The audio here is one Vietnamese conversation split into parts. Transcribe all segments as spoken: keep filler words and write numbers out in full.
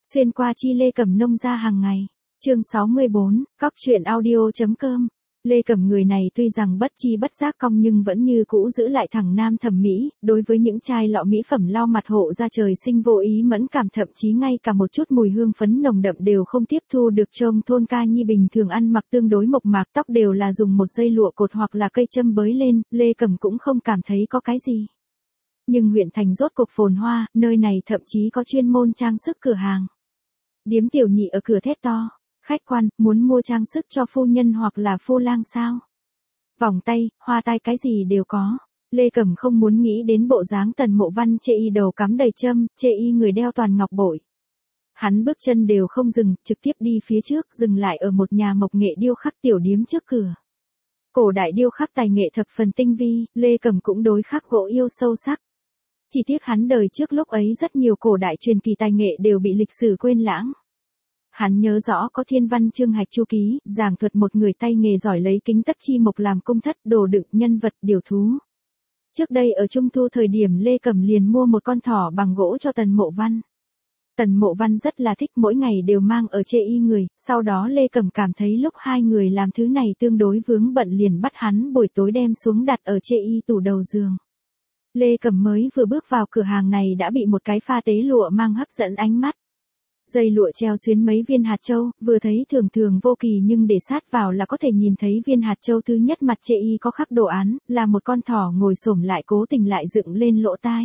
Xuyên qua chi Lê Cẩm nông gia hàng ngày. Chương sáu mươi bốn, cóc truyện audio.com. Lê Cẩm người này tuy rằng bất chi bất giác cong nhưng vẫn như cũ giữ lại thẳng nam thẩm mỹ, đối với những chai lọ mỹ phẩm lau mặt hộ ra trời sinh vô ý mẫn cảm, thậm chí ngay cả một chút mùi hương phấn nồng đậm đều không tiếp thu được. Trông thôn ca nhi bình thường ăn mặc tương đối mộc mạc, tóc đều là dùng một dây lụa cột hoặc là cây châm bới lên, Lê Cẩm cũng không cảm thấy có cái gì. Nhưng huyện thành rốt cuộc phồn hoa, nơi này thậm chí có chuyên môn trang sức cửa hàng. Điếm tiểu nhị ở cửa thét to, khách quan, muốn mua trang sức cho phu nhân hoặc là phu lang sao? Vòng tay, hoa tai cái gì đều có. Lê Cẩm không muốn nghĩ đến bộ dáng Tần Mộ Văn chê y đầu cắm đầy châm, chê y người đeo toàn ngọc bội. Hắn bước chân đều không dừng, trực tiếp đi phía trước, dừng lại ở một nhà mộc nghệ điêu khắc tiểu điếm trước cửa. Cổ đại điêu khắc tài nghệ thập phần tinh vi, Lê Cẩm cũng đối khắc gỗ yêu sâu sắc. Chỉ tiếc hắn đời trước lúc ấy rất nhiều cổ đại truyền kỳ tài nghệ đều bị lịch sử quên lãng. Hắn nhớ rõ có thiên văn chương hạch chu ký, giảng thuật một người tay nghề giỏi lấy kính tất chi mộc làm cung thất, đồ đựng nhân vật, điều thú. Trước đây ở Trung Thu thời điểm Lê Cẩm liền mua một con thỏ bằng gỗ cho Tần Mộ Văn. Tần Mộ Văn rất là thích, mỗi ngày đều mang ở chê y người, sau đó Lê Cẩm cảm thấy lúc hai người làm thứ này tương đối vướng bận liền bắt hắn buổi tối đem xuống đặt ở chê y tủ đầu giường. Lê Cẩm mới vừa bước vào cửa hàng này đã bị một cái pha tế lụa mang hấp dẫn ánh mắt. Dây lụa treo xuyến mấy viên hạt châu, vừa thấy thường thường vô kỳ nhưng để sát vào là có thể nhìn thấy viên hạt châu thứ nhất mặt chê y có khắc đồ án, là một con thỏ ngồi xổm lại cố tình lại dựng lên lỗ tai.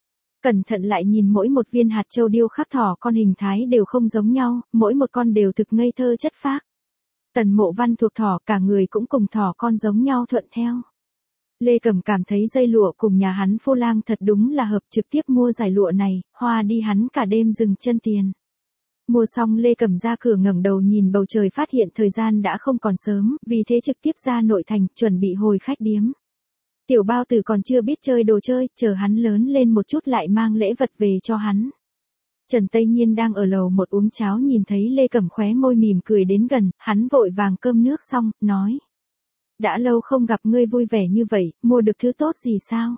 Cẩn thận lại nhìn mỗi một viên hạt châu điêu khắc thỏ con hình thái đều không giống nhau, mỗi một con đều thực ngây thơ chất phác. Tần Mộ Văn thuộc thỏ, cả người cũng cùng thỏ con giống nhau thuận theo. Lê Cẩm cảm thấy dây lụa cùng nhà hắn phu lang thật đúng là hợp, trực tiếp mua giải lụa này, hoa đi hắn cả đêm dừng chân tiền. Mua xong Lê Cẩm ra cửa ngẩng đầu nhìn bầu trời phát hiện thời gian đã không còn sớm, vì thế trực tiếp ra nội thành, chuẩn bị hồi khách điếm. Tiểu Bao Tử còn chưa biết chơi đồ chơi, chờ hắn lớn lên một chút lại mang lễ vật về cho hắn. Trần Tây Nhiên đang ở lầu một uống cháo nhìn thấy Lê Cẩm khóe môi mỉm cười đến gần, hắn vội vàng cơm nước xong, nói. Đã lâu không gặp ngươi vui vẻ như vậy, mua được thứ tốt gì sao?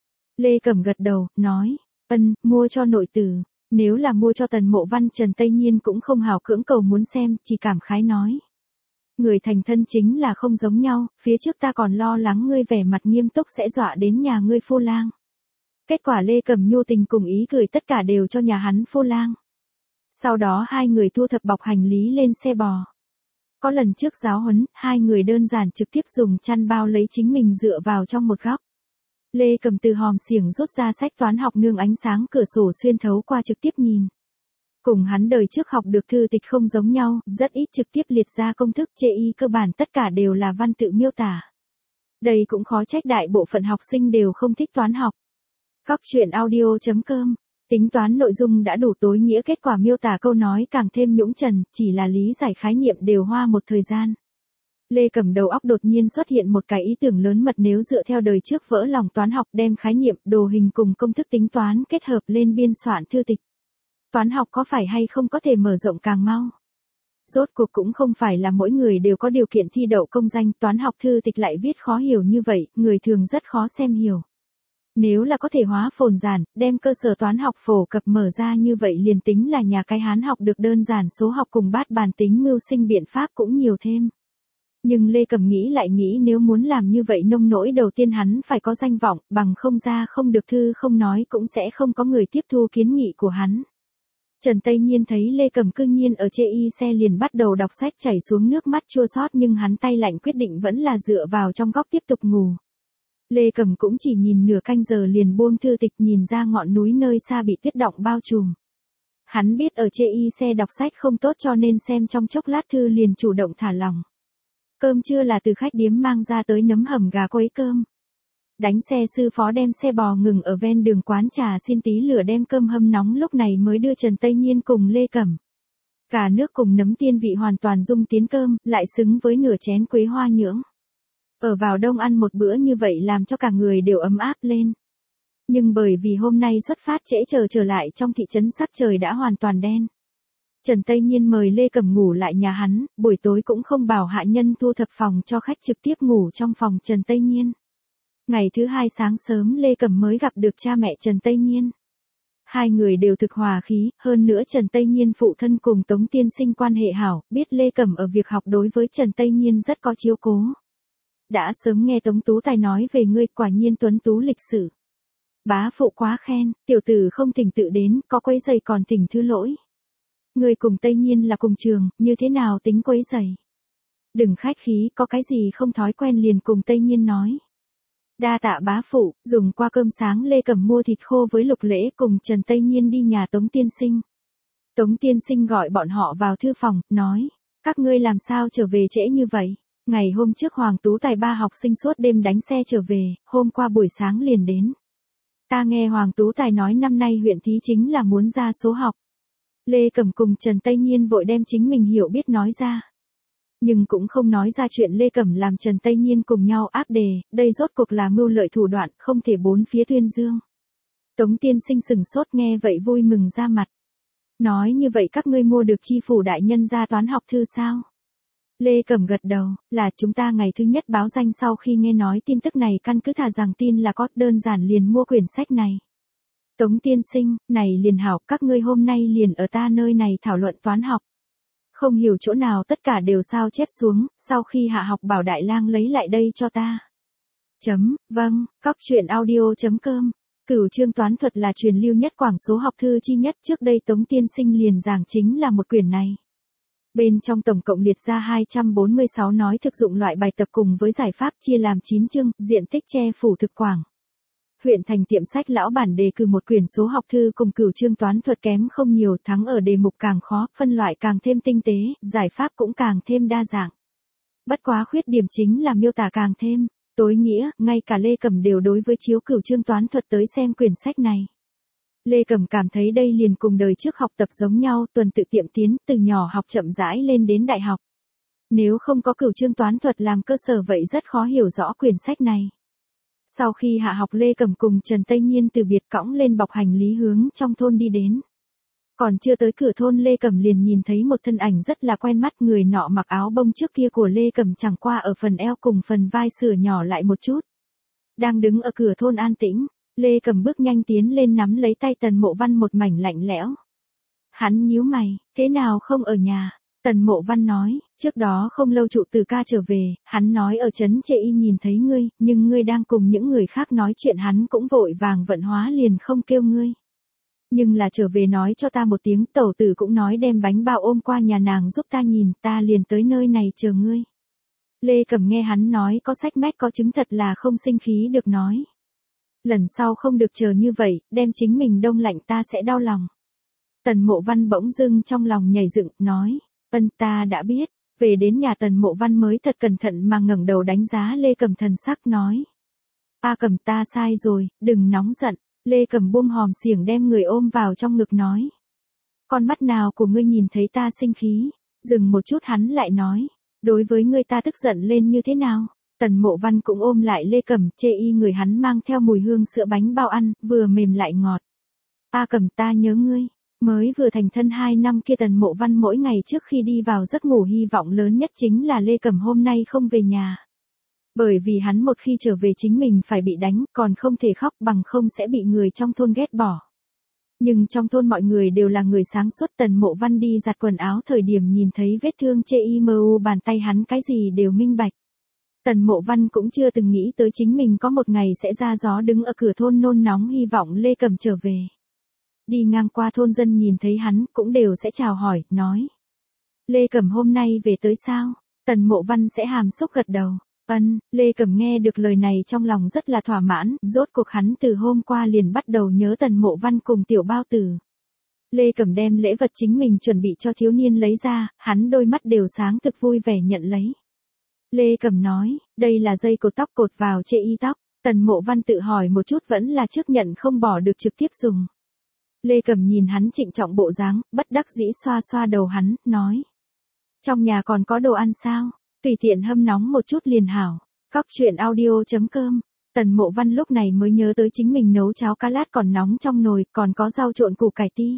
Lê Cẩm gật đầu, nói, ân, mua cho nội tử. Nếu là mua cho Tần Mộ Văn, Trần Tây Nhiên cũng không hào cưỡng cầu muốn xem, chỉ cảm khái nói. Người thành thân chính là không giống nhau, phía trước ta còn lo lắng ngươi vẻ mặt nghiêm túc sẽ dọa đến nhà ngươi phu lang. Kết quả Lê Cẩm nhu tình cùng ý cười tất cả đều cho nhà hắn phu lang. Sau đó hai người thu thập bọc hành lý lên xe bò. Có lần trước giáo huấn, hai người đơn giản trực tiếp dùng chăn bao lấy chính mình dựa vào trong một góc. Lê Cẩm từ hòm xiềng rút ra sách toán học nương ánh sáng cửa sổ xuyên thấu qua trực tiếp nhìn. Cùng hắn đời trước học được thư tịch không giống nhau, rất ít trực tiếp liệt ra công thức, chê y cơ bản tất cả đều là văn tự miêu tả. Đây cũng khó trách đại bộ phận học sinh đều không thích toán học. Cóc truyện audio.com. Tính toán nội dung đã đủ tối nghĩa, kết quả miêu tả câu nói càng thêm nhũng trần, chỉ là lý giải khái niệm đều hoa một thời gian. Lê Cẩm đầu óc đột nhiên xuất hiện một cái ý tưởng lớn mật, nếu dựa theo đời trước vỡ lòng toán học đem khái niệm, đồ hình cùng công thức tính toán kết hợp lên biên soạn thư tịch. Toán học có phải hay không có thể mở rộng càng mau? Rốt cuộc cũng không phải là mỗi người đều có điều kiện thi đậu công danh, toán học thư tịch lại viết khó hiểu như vậy, người thường rất khó xem hiểu. Nếu là có thể hóa phồn giản, đem cơ sở toán học phổ cập mở ra như vậy liền tính là nhà cái Hán học được đơn giản số học cùng bát bàn tính mưu sinh biện pháp cũng nhiều thêm. Nhưng Lê Cẩm nghĩ lại nghĩ, nếu muốn làm như vậy nông nỗi đầu tiên hắn phải có danh vọng, bằng không ra không được thư không nói cũng sẽ không có người tiếp thu kiến nghị của hắn. Trần Tây Nhiên thấy Lê Cẩm cư nhiên ở chê y xe liền bắt đầu đọc sách, chảy xuống nước mắt chua xót, nhưng hắn tay lạnh quyết định vẫn là dựa vào trong góc tiếp tục ngủ. Lê Cẩm cũng chỉ nhìn nửa canh giờ liền buông thư tịch, nhìn ra ngọn núi nơi xa bị tuyết đọng bao trùm. Hắn biết ở chê y xe đọc sách không tốt cho nên xem trong chốc lát thư liền chủ động thả lỏng. Cơm trưa là từ khách điếm mang ra tới nấm hầm gà quấy cơm. Đánh xe sư phó đem xe bò ngừng ở ven đường quán trà xin tí lửa đem cơm hâm nóng, lúc này mới đưa Trần Tây Nhiên cùng Lê Cẩm. Cả nước cùng nấm tiên vị hoàn toàn dung tiến cơm, lại xứng với nửa chén quế hoa nhưỡng. Ở vào đông ăn một bữa như vậy làm cho cả người đều ấm áp lên. Nhưng bởi vì hôm nay xuất phát trễ, chờ trở lại trong thị trấn sắc trời đã hoàn toàn đen. Trần Tây Nhiên mời Lê Cẩm ngủ lại nhà hắn, buổi tối cũng không bảo hạ nhân thu thập phòng cho khách, trực tiếp ngủ trong phòng Trần Tây Nhiên. Ngày thứ hai sáng sớm Lê Cẩm mới gặp được cha mẹ Trần Tây Nhiên. Hai người đều thực hòa khí, hơn nữa Trần Tây Nhiên phụ thân cùng Tống Tiên Sinh quan hệ hảo, biết Lê Cẩm ở việc học đối với Trần Tây Nhiên rất có chiếu cố. Đã sớm nghe Tống Tú Tài nói về ngươi, quả nhiên tuấn tú lịch sự. Bá phụ quá khen, tiểu tử không thỉnh tự đến, có quấy giày còn thỉnh thứ lỗi. Ngươi cùng Tây Nhiên là cùng trường, như thế nào tính quấy giày? Đừng khách khí, có cái gì không thói quen liền cùng Tây Nhiên nói. Đa tạ bá phụ, dùng qua cơm sáng Lê Cẩm mua thịt khô với Lục Lễ cùng Trần Tây Nhiên đi nhà Tống Tiên Sinh. Tống Tiên Sinh gọi bọn họ vào thư phòng, nói, các ngươi làm sao trở về trễ như vậy? Ngày hôm trước Hoàng Tú Tài ba học sinh suốt đêm đánh xe trở về, hôm qua buổi sáng liền đến. Ta nghe Hoàng Tú Tài nói năm nay huyện thí chính là muốn ra số học. Lê Cẩm cùng Trần Tây Nhiên vội đem chính mình hiểu biết nói ra. Nhưng cũng không nói ra chuyện Lê Cẩm làm Trần Tây Nhiên cùng nhau áp đề, đây rốt cuộc là mưu lợi thủ đoạn, không thể bốn phía tuyên dương. Tống Tiên Sinh sừng sốt nghe vậy vui mừng ra mặt. Nói như vậy các ngươi mua được chi phủ đại nhân ra toán học thư sao? Lê Cẩm gật đầu, là chúng ta ngày thứ nhất báo danh sau khi nghe nói tin tức này căn cứ thà rằng tin là có, đơn giản liền mua quyển sách này. Tống Tiên Sinh, này liền hảo, các ngươi hôm nay liền ở ta nơi này thảo luận toán học. Không hiểu chỗ nào tất cả đều sao chép xuống, sau khi hạ học bảo Đại Lang lấy lại đây cho ta. Chấm, vâng, cóc truyện audio chấm com. Cửu chương toán thuật là truyền lưu nhất quảng số học thư chi nhất, trước đây Tống Tiên Sinh liền giảng chính là một quyển này. Bên trong tổng cộng liệt ra hai trăm bốn mươi sáu nói thực dụng loại bài tập cùng với giải pháp, chia làm chín chương, diện tích che phủ thực quảng. Huyện thành tiệm sách lão bản đề cử một quyển số học thư cùng cửu chương toán thuật kém không nhiều, thắng ở đề mục càng khó, phân loại càng thêm tinh tế, giải pháp cũng càng thêm đa dạng. Bất quá khuyết điểm chính là miêu tả càng thêm tối nghĩa, ngay cả Lê Cẩm đều đối với chiếu cửu chương toán thuật tới xem quyển sách này. Lê Cẩm cảm thấy đây liền cùng đời trước học tập giống nhau, tuần tự tiệm tiến, từ nhỏ học chậm rãi lên đến đại học. Nếu không có cửu chương toán thuật làm cơ sở vậy rất khó hiểu rõ quyển sách này. Sau khi hạ học Lê Cẩm cùng Trần Tây Nhiên từ biệt cõng lên bọc hành lý hướng trong thôn đi đến. Còn chưa tới cửa thôn Lê Cẩm liền nhìn thấy một thân ảnh rất là quen mắt, người nọ mặc áo bông trước kia của Lê Cẩm chẳng qua ở phần eo cùng phần vai sửa nhỏ lại một chút. Đang đứng ở cửa thôn an tĩnh, Lê Cẩm bước nhanh tiến lên nắm lấy tay Tần Mộ Văn một mảnh lạnh lẽo. Hắn nhíu mày, thế nào không ở nhà? Tần Mộ Văn nói, trước đó không lâu trụ từ ca trở về, hắn nói ở trấn Chê Y nhìn thấy ngươi, nhưng ngươi đang cùng những người khác nói chuyện, hắn cũng vội vàng vận hóa liền không kêu ngươi. Nhưng là trở về nói cho ta một tiếng, tẩu tử cũng nói đem bánh bao ôm qua nhà nàng giúp ta nhìn, ta liền tới nơi này chờ ngươi. Lê Cẩm nghe hắn nói có sách mách có chứng thật là không sinh khí được nói. Lần sau không được chờ như vậy, đem chính mình đông lạnh ta sẽ đau lòng. Tần Mộ Văn bỗng dưng trong lòng nhảy dựng, nói, ân ta đã biết. Về đến nhà Tần Mộ Văn mới thật cẩn thận mà ngẩng đầu đánh giá Lê Cẩm, thần sắc nói. A Cẩm ta sai rồi, đừng nóng giận. Lê Cẩm buông hòm xiểng đem người ôm vào trong ngực nói. Con mắt nào của ngươi nhìn thấy ta sinh khí? Dừng một chút hắn lại nói. Đối với ngươi ta tức giận lên như thế nào? Tần Mộ Văn cũng ôm lại Lê Cẩm, Chê Y người hắn mang theo mùi hương sữa bánh bao ăn, vừa mềm lại ngọt. A Cẩm ta nhớ ngươi. Mới vừa thành thân hai năm kia Tần Mộ Văn mỗi ngày trước khi đi vào giấc ngủ hy vọng lớn nhất chính là Lê Cẩm hôm nay không về nhà. Bởi vì hắn một khi trở về chính mình phải bị đánh, còn không thể khóc, bằng không sẽ bị người trong thôn ghét bỏ. Nhưng trong thôn mọi người đều là người sáng suốt, Tần Mộ Văn đi giặt quần áo thời điểm nhìn thấy vết thương Chê Y mờ u bàn tay hắn cái gì đều minh bạch. Tần Mộ Văn cũng chưa từng nghĩ tới chính mình có một ngày sẽ ra gió đứng ở cửa thôn nôn nóng hy vọng Lê Cẩm trở về. Đi ngang qua thôn dân nhìn thấy hắn cũng đều sẽ chào hỏi, nói. Lê Cẩm hôm nay về tới sao? Tần Mộ Văn sẽ hàm xúc gật đầu. Ân, Lê Cẩm nghe được lời này trong lòng rất là thỏa mãn, rốt cuộc hắn từ hôm qua liền bắt đầu nhớ Tần Mộ Văn cùng Tiểu Bao Tử. Lê Cẩm đem lễ vật chính mình chuẩn bị cho thiếu niên lấy ra, hắn đôi mắt đều sáng thực vui vẻ nhận lấy. Lê Cẩm nói, đây là dây cột tóc cột vào Chê Y tóc. Tần Mộ Văn tự hỏi một chút vẫn là trước nhận không bỏ được trực tiếp dùng. Lê Cẩm nhìn hắn trịnh trọng bộ dáng, bất đắc dĩ xoa xoa đầu hắn, nói. Trong nhà còn có đồ ăn sao? Tùy tiện hâm nóng một chút liền hảo. Cóc truyện audio chấm com. Tần Mộ Văn lúc này mới nhớ tới chính mình nấu cháo cá lát còn nóng trong nồi, còn có rau trộn củ cải ti.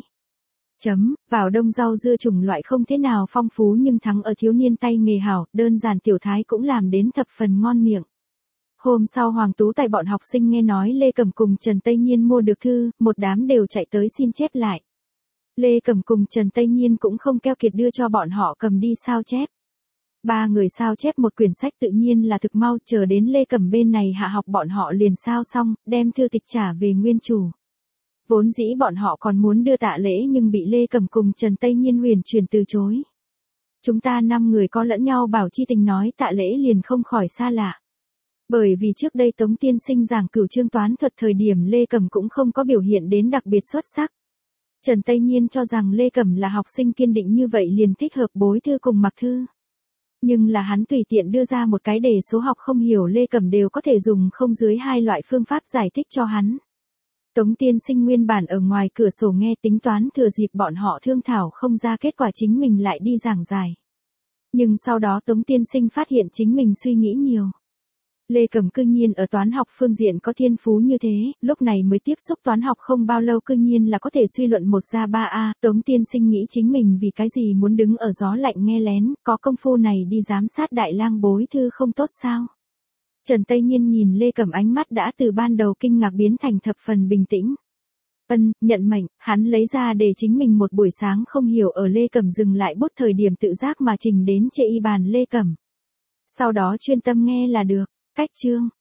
Chấm, vào đông rau dưa chủng loại không thế nào phong phú nhưng thắng ở thiếu niên tay nghề hảo, đơn giản tiểu thái cũng làm đến thập phần ngon miệng. Hôm sau Hoàng Tú Tài bọn học sinh nghe nói Lê Cẩm cùng Trần Tây Nhiên mua được thư, một đám đều chạy tới xin chép lại. Lê Cẩm cùng Trần Tây Nhiên cũng không keo kiệt đưa cho bọn họ cầm đi sao chép. Ba người sao chép một quyển sách tự nhiên là thực mau, chờ đến Lê Cẩm bên này hạ học bọn họ liền sao xong, đem thư tịch trả về nguyên chủ. Vốn dĩ bọn họ còn muốn đưa tạ lễ nhưng bị Lê Cẩm cùng Trần Tây Nhiên huyền chuyển từ chối. Chúng ta năm người có lẫn nhau bảo chi tình nói tạ lễ liền không khỏi xa lạ. Bởi vì trước đây Tống tiên sinh giảng cửu chương toán thuật thời điểm Lê Cẩm cũng không có biểu hiện đến đặc biệt xuất sắc. Trần Tây Nhiên cho rằng Lê Cẩm là học sinh kiên định như vậy liền thích hợp bối thư cùng mặc thư. Nhưng là hắn tùy tiện đưa ra một cái đề số học không hiểu Lê Cẩm đều có thể dùng không dưới hai loại phương pháp giải thích cho hắn. Tống tiên sinh nguyên bản ở ngoài cửa sổ nghe tính toán thừa dịp bọn họ thương thảo không ra kết quả chính mình lại đi giảng giải. Nhưng sau đó Tống tiên sinh phát hiện chính mình suy nghĩ nhiều. Lê Cẩm cư nhiên ở toán học phương diện có thiên phú như thế, lúc này mới tiếp xúc toán học không bao lâu cư nhiên là có thể suy luận một ra ba a. Tống tiên sinh nghĩ chính mình vì cái gì muốn đứng ở gió lạnh nghe lén, có công phu này đi giám sát đại lang bối thư không tốt sao? Trần Tây Nhiên nhìn Lê Cẩm ánh mắt đã từ ban đầu kinh ngạc biến thành thập phần bình tĩnh. Ân, nhận mệnh, hắn lấy ra để chính mình một buổi sáng không hiểu ở Lê Cẩm dừng lại bút thời điểm tự giác mà trình đến chê y bàn Lê Cẩm. Sau đó chuyên tâm nghe là được, cách chương.